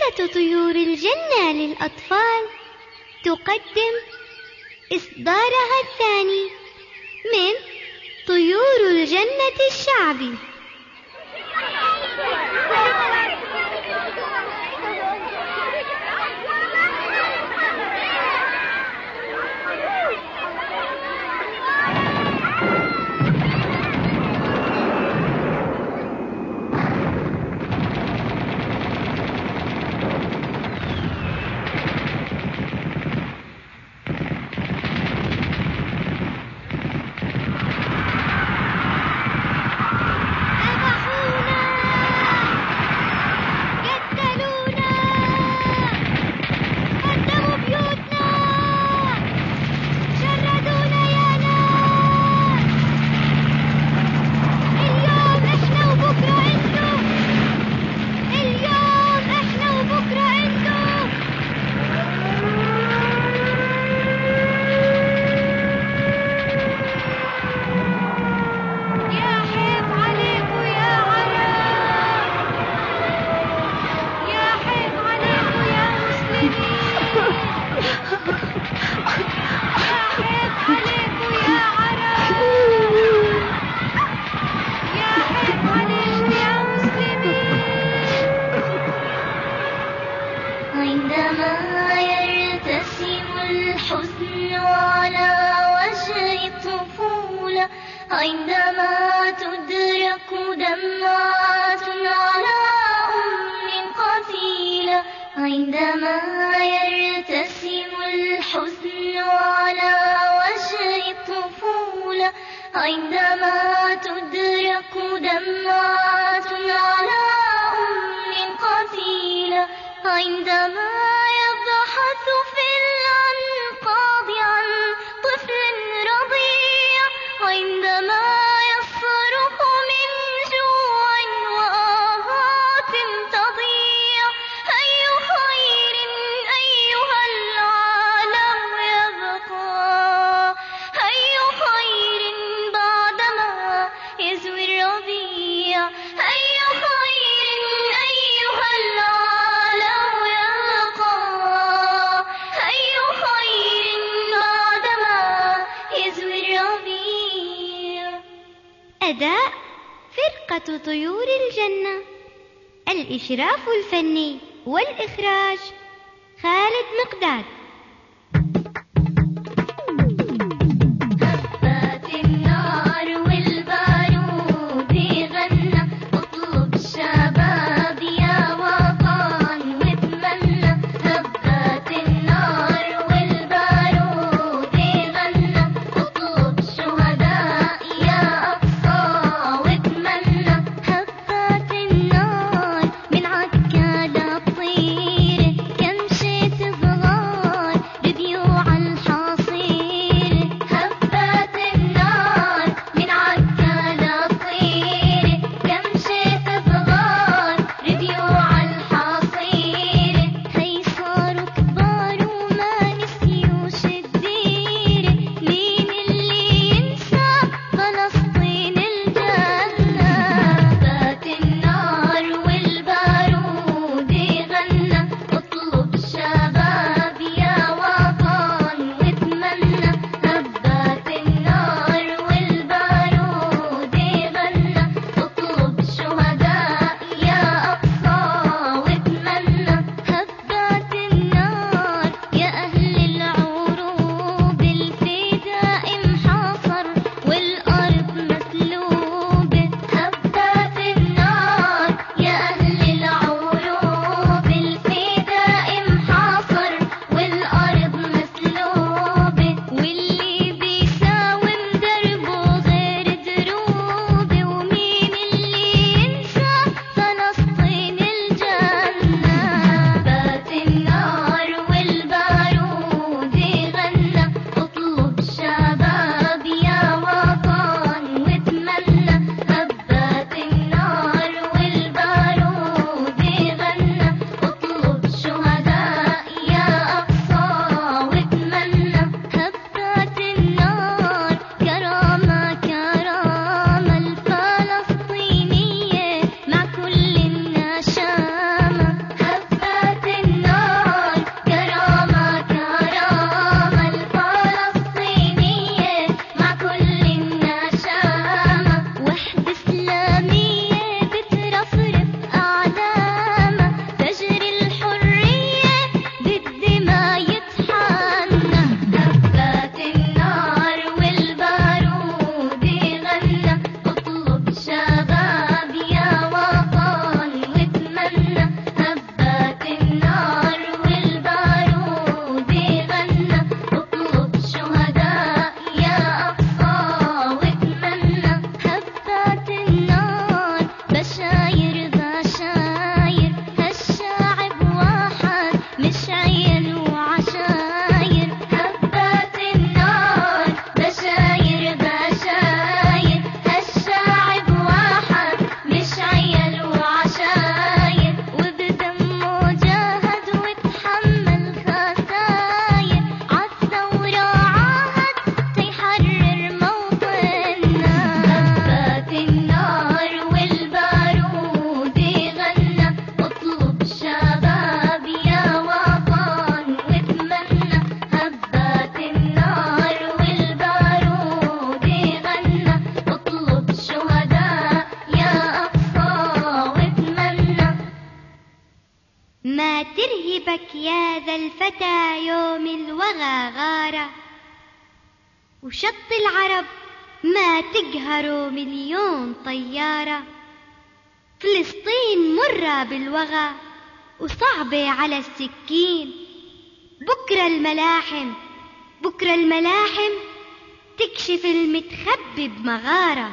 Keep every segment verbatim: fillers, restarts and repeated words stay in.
شركة طيور الجنة للأطفال تقدم إصدارها الثاني من طيور الجنة الشعبي. عندما يرتسم الحزن على وجه الطفولة، عندما تدرك دمعات على أم قتيلة، عندما يرتسم الحزن على وجه الطفولة، عندما تدرك دمعات على أم قتيلة، عندما يبحث في الأنقاض عن طفل رضيع، عندما يصرخ من جوع وآهات تضيع، أي خير أيها العالم يبقى، أي خير بعدما يزوي الربيع، أي خير أيها العالم يبقى، أي خير بعدما يزوي الربيع. أداء فرقة طيور الجنة، الإشراف الفني والإخراج خالد مقداد. هبت النار والبارود غنى، اطلب شباب يا وطن واتمنى. هبت النار والبارود غنى، اطلب شهداء يا أقصى واتمنى. هبت النار من عكا للطير، كمشت صغار يحبك يا ذا الفتى يوم الوغى غارة، وشط العرب ما تقهروا مليون طيارة. فلسطين مرة بالوغى وصعبة على السكين، بكرة الملاحم بكرة الملاحم تكشف المتخبي بمغارة.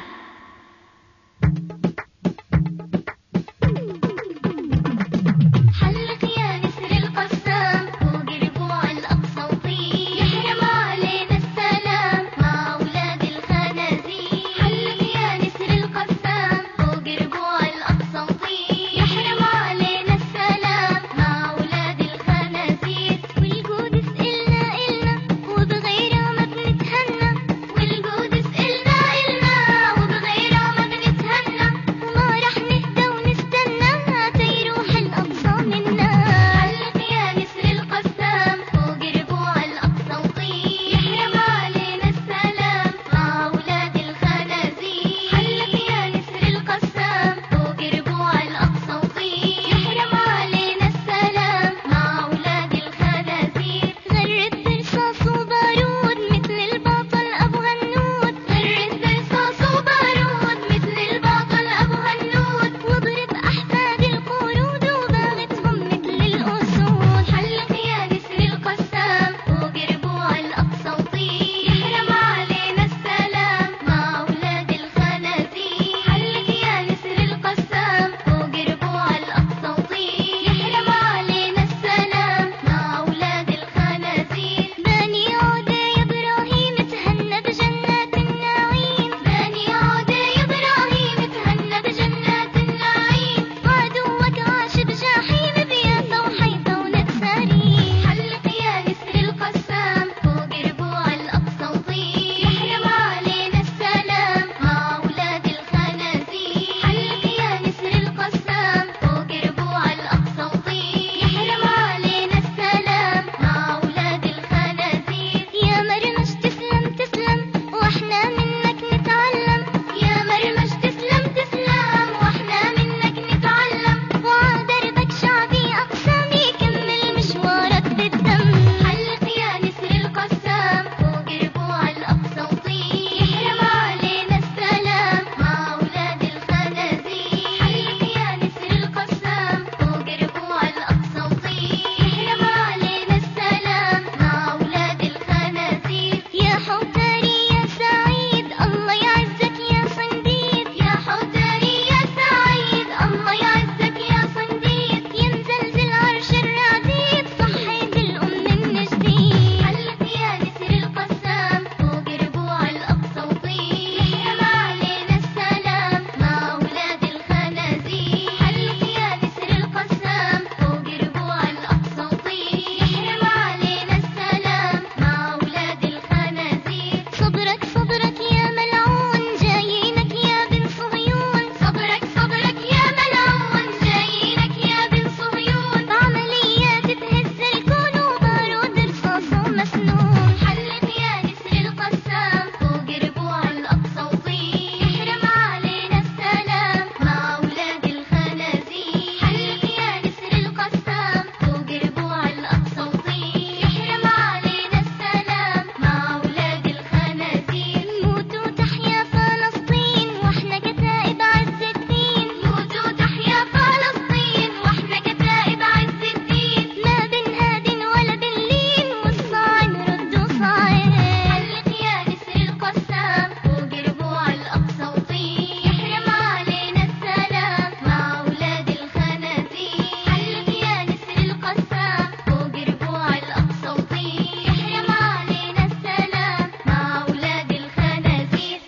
حلق يا نسر القسام فوق ربوع الأقصى وطير، يحرم علينا السلام مع أولاد الخنازير. حلق يا نسر القسام فوق ربوع الأقصى وطير، يحرم علينا السلام مع أولاد الخنازير. والقدس إلنا إلنا وبغيرها ما بنتهنى، والقدس إلنا إلنا وبغيرها ما بنتهنى، وما رح نهدى ونستنى تيروح الأقصى منا. حلق يا نسر القسام فوق ربوع الأقصى وطير، يحرم علينا السلام مع أولاد الخنازير. حلق يا نسر القسام فوق ربوع الأقصى وطير، يحرم علينا السلام مع أولاد الخنازير. غرد برصاص وبارود مثل البطل أبو غنود، غرد برصاص وبارود مثل البطل أبو غنود، واضرب أحفاد القرود وباغتهم مثل الأسود. حلق يا نسر القسام فوق ربوع الأقصى وطير، يحرم علينا السلام مع أولاد الخنازير. حلق يا نسر القسام فوق ربوع الأقصى وطير، يحرم علينا السلام مع أولاد الخنازير. بني عودة يا إبراهيم تهنى بجنات النعيم، بني عودة يا إبراهيم تهنى بجنات النعيم، وعدوك عاش بجحيم بيافا وحيفا ونتساريم. حلق يا نسر القسام فوق ربوع الأقصى وطير، يحرم علينا السلام مع أولاد الخنازير. حلق يا نسر القسام فوق ربوع الأقصى وطير، يحرم علينا السلام مع أولاد الخنازير. يا مرمش تسلم تسلم واحنا منك نتعلم، يا مرمش تسلم تسلم واحنا منك نتعلم، وعدربك شعبي أقسام يكمل مشوارك بالدم. حلق يا نسر القسام فوق ربوع الأقصى وطير، يحرم علينا السلام مع أولاد الخنازير. حلق يا نسر القسام فوق ربوع الأقصى وطير، يحرم علينا السلام مع أولاد الخنازير. يا حوتاري يا سعيد الله يعزك يا صنديد، يا حوتاري يا سعيد الله يعزك يا صنديد، يا مزلزل عرش الرعديد صحيت الأم من جديد. حلق يا نسر القسام فوق ربوع الأقصى وطير، يحرم علينا السلام مع أولاد الخنازير. حلق يا نسر القسام فوق ربوع الأقصى وطير، يحرم علينا السلام مع أولاد الخنازير. صبرك صبرك يا ملعون جايينك يا بن صهيون، صبرك صبرك يا ملعون جايينك يا بن صهيون، بعمليات تهز الكون وبارود رصاصه مسنون. حلق يا نسر القسام فوق ربوع الأقصى وطير، يحرم علينا السلام مع أولاد الخنازير. حلق يا نسر القسام فوق ربوع الأقصى وطير، يحرم علينا السلام مع أولاد الخنازير. موتوا تحيا فلسطين واحنا كتائب عز الدين، موتوا تحيا فلسطين واحنا كتائب عز الدين، ما بنهادن ولا بنلين والصاع نرد صاعين. حلق يا نسر القسام فوق ربوع الأقصى وطير، يحرم علينا السلام مع أولاد الخنازير. حلق يا نسر القسام فوق ربوع الأقصى وطير، يحرم علينا السلام مع أولاد الخنازير.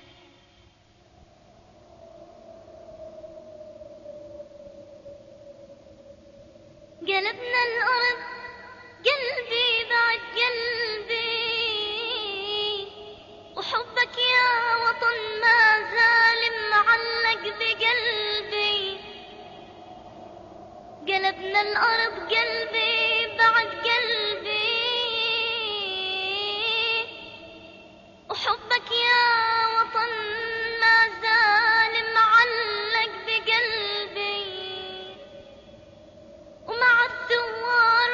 قلبنا الأرض قلبي بعد قلبي، وحبك يا وطن ما زال معلق بقلبي. قلبنا الأرض قلبي بعد قلبي، وحبك يا وطن ما زال معلق بقلبي، ومع الثوار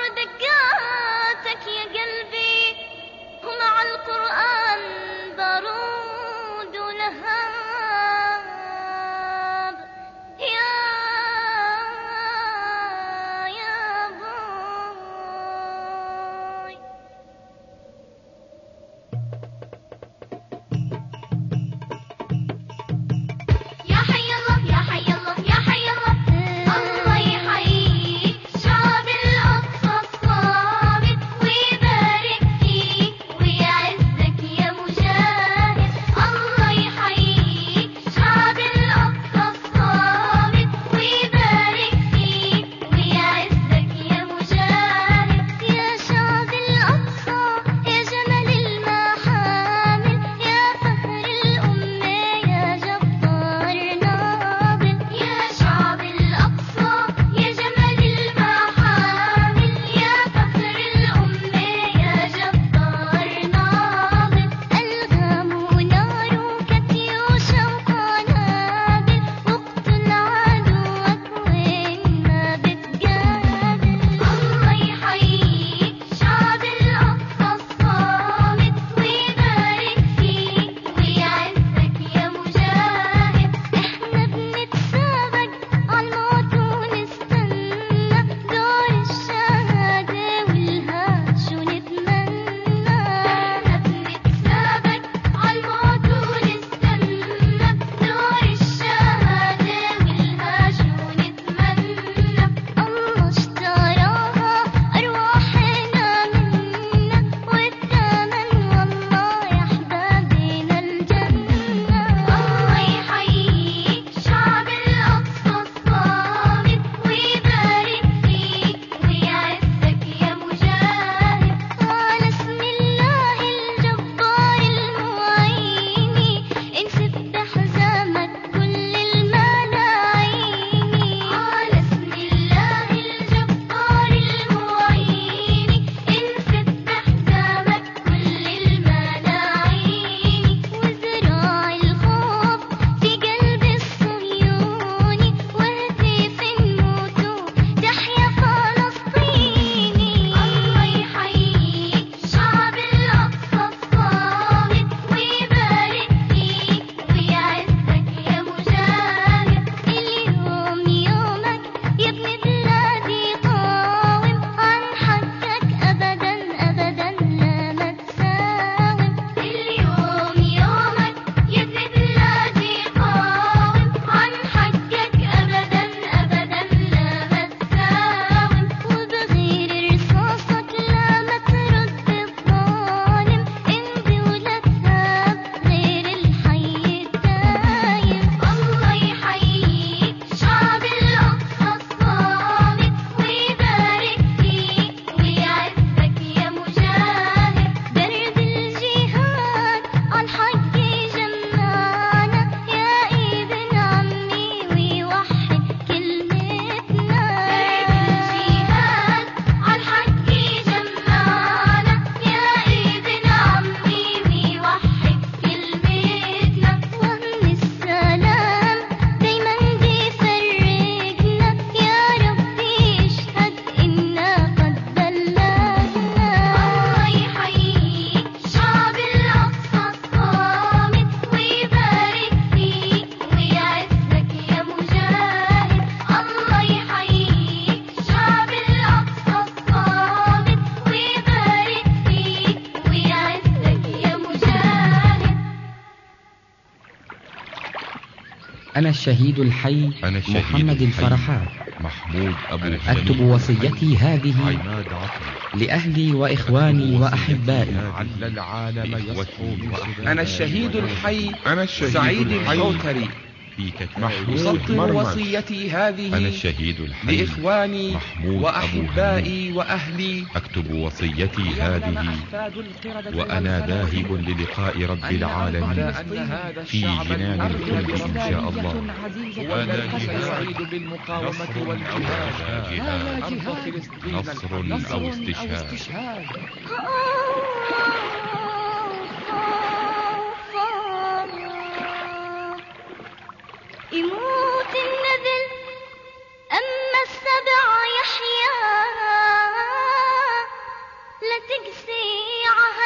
أنا الشهيد الحي أنا الشهيد محمد الحي الفرحات محمود أبو أكتب وصيتي هذه عماد عطر لأهلي وإخواني وأحبائي. لعل العالم يصحو من أنا الشهيد الحي أنا الشهيد سعيد الحي الخوتري في كتاب أسطر مرمر. وصيتي هذه أنا الشهيد الحي لإخواني محمود أبو وأحبائي وأهلي. أكتب وصيتي هذه وأنا ذاهب للقاء رب العالمين في جنان الخلد إن شاء الله. وأنا سعيد بالمقاومة والجهاد. نصر أو استشهاد. يموت النذل أما السبع يحيا، لا تقسيعها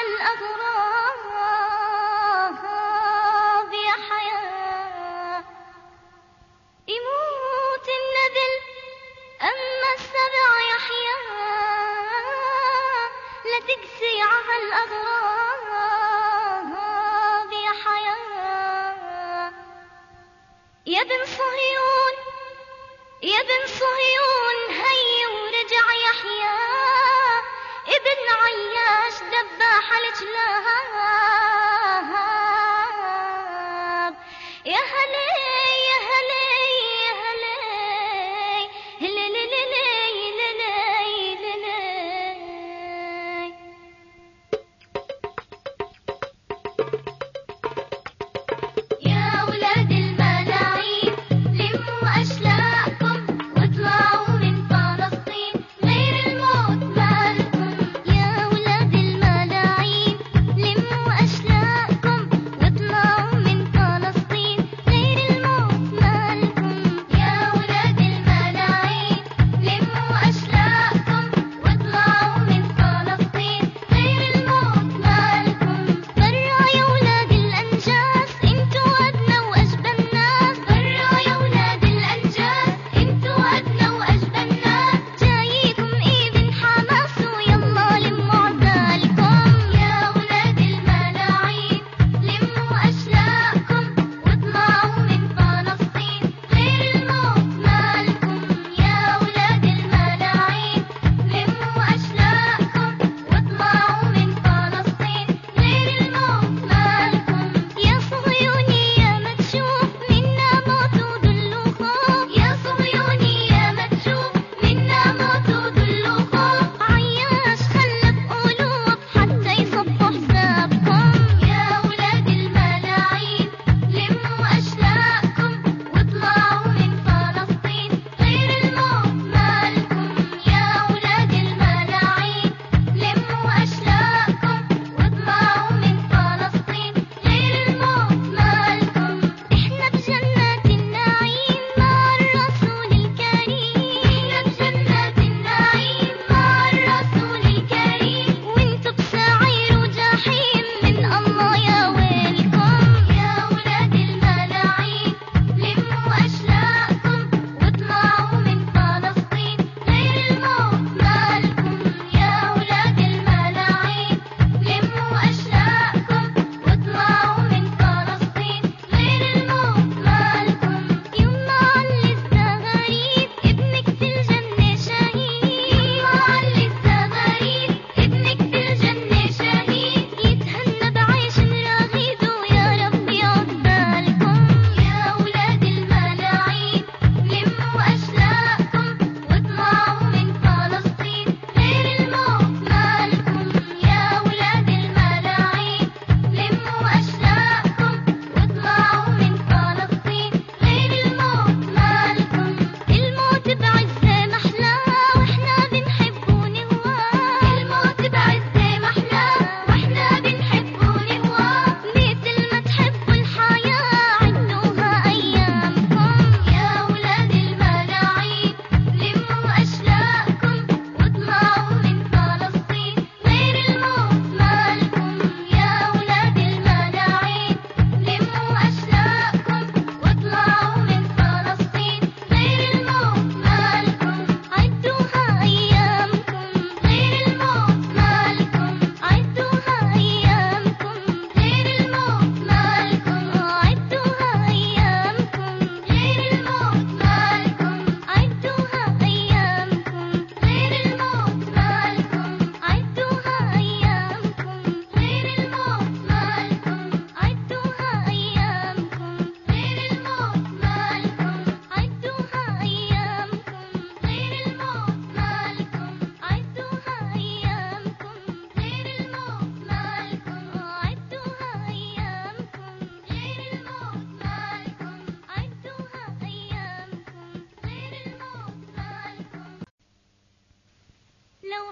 الأغراب يا حياة. يموت النذل أما السبع يحيا، لا تقسيعها الأغراب يا حياة. يا بن صهيون يا بن صهيون هي ورجع يحيى، ابن عياش دباح الجلاب. يا هلي يا هلي يا هلي هلي لي لي لي لي لي. يا ولاد الملاعين لموا أشلاءكم واطلعوا من فلسطين، غير الموت مالكم. يا ولاد الملاعين لموا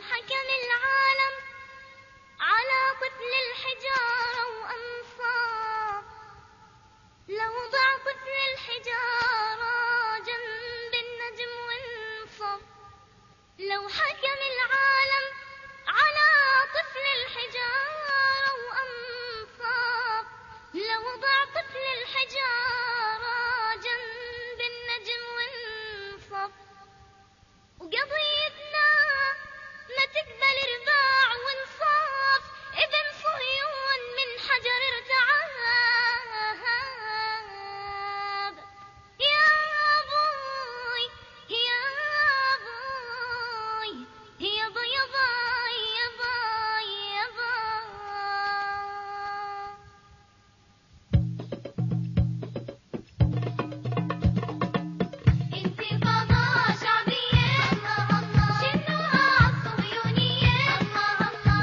حكم العالم على قتل الحجارة وأنصاف، لو ضع قتل الحجارة جنب النجم وانصف، لو حكم العالم على قتل الحجارة وأنصاف، لو ضع قتل الحجارة جنب النجم وانصف، وقضيتنا ما تقبل رباع وانصاف، ابن صهيون من حجر ارتعاب. يا ابوي يا ابوي يا باي يا باي يا باي يا باي. انتفاضة شعبية الله الله، شنوها عالصهيونية الله الله،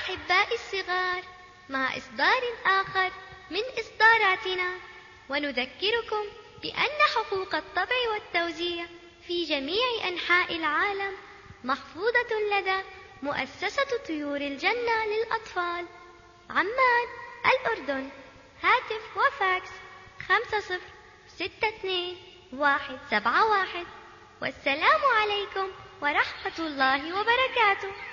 أحبائي الصغار، مع إصدار آخر من إصداراتنا، ونذكركم بأن حقوق الطبع والتوزيع في جميع أنحاء العالم محفوظة لدى مؤسسة طيور الجنة للأطفال، عمان، الأردن. هاتف وفاكس خمسة صفر ستة اثنين واحد سبعة واحد. والسلام عليكم ورحمة الله وبركاته.